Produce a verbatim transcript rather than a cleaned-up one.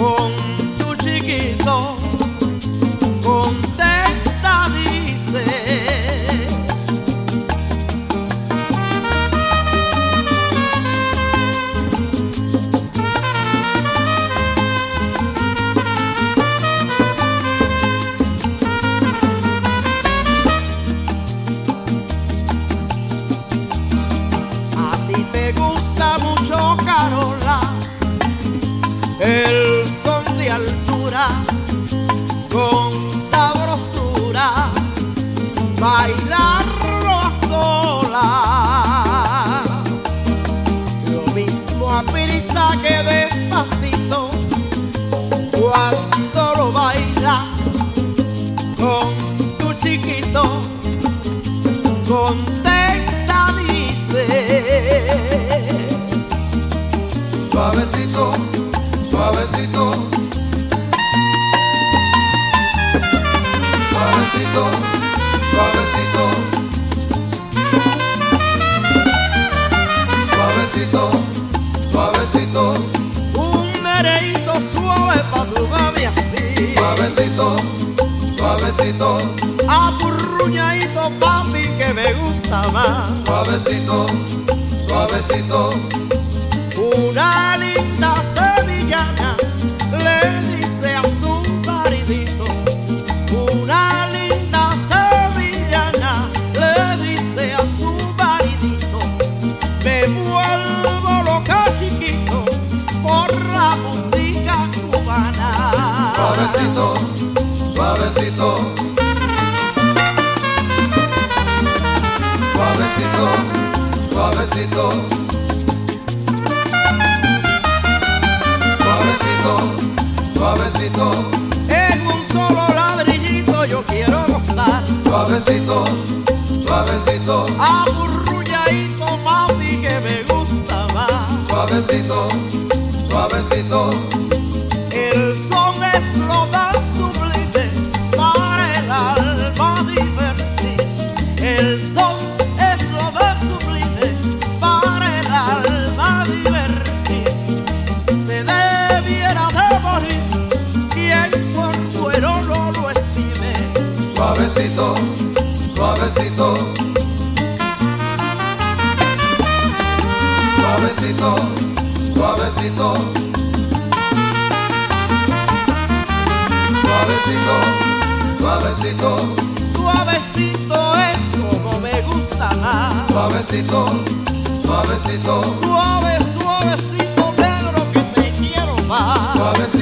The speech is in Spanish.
con tu chiquito, contenta dice. A ti te gusta mucho, Carola, el son de altura, con sabrosura, bailarlo a sola. Lo mismo a prisa que despacito, cuando lo bailas con tu chiquito, contenta dice. Suavecito, suavecito, suavecito, suavecito, suavecito, suavecito, Un mereíto suave pa' tu mami así, suavecito, suavecito, apurruñadito papi que me gusta más. suavecito, suavecito, Una linda sevillana le dice a su maridito, una linda sevillana le dice a su maridito, me vuelvo loca chiquito por la música cubana. suavecito, suavecito, suavecito, suavecito, suavecito, suavecito, En un solo ladrillito yo quiero gozar, suavecito, suavecito, apurruñadito papi que me gusta más. suavecito, suavecito, El son es lo tan sublime para el alma divertir. El son es lo tan sublime para el alma divertir. Se debiera de morir quien por bueno no lo estime. suavecito, suavecito, suavecito, suavecito, suavecito, suavecito, Suavecito es como me gusta más. suavecito, suavecito, Suave, suavecito negro que te quiero más. suavecito.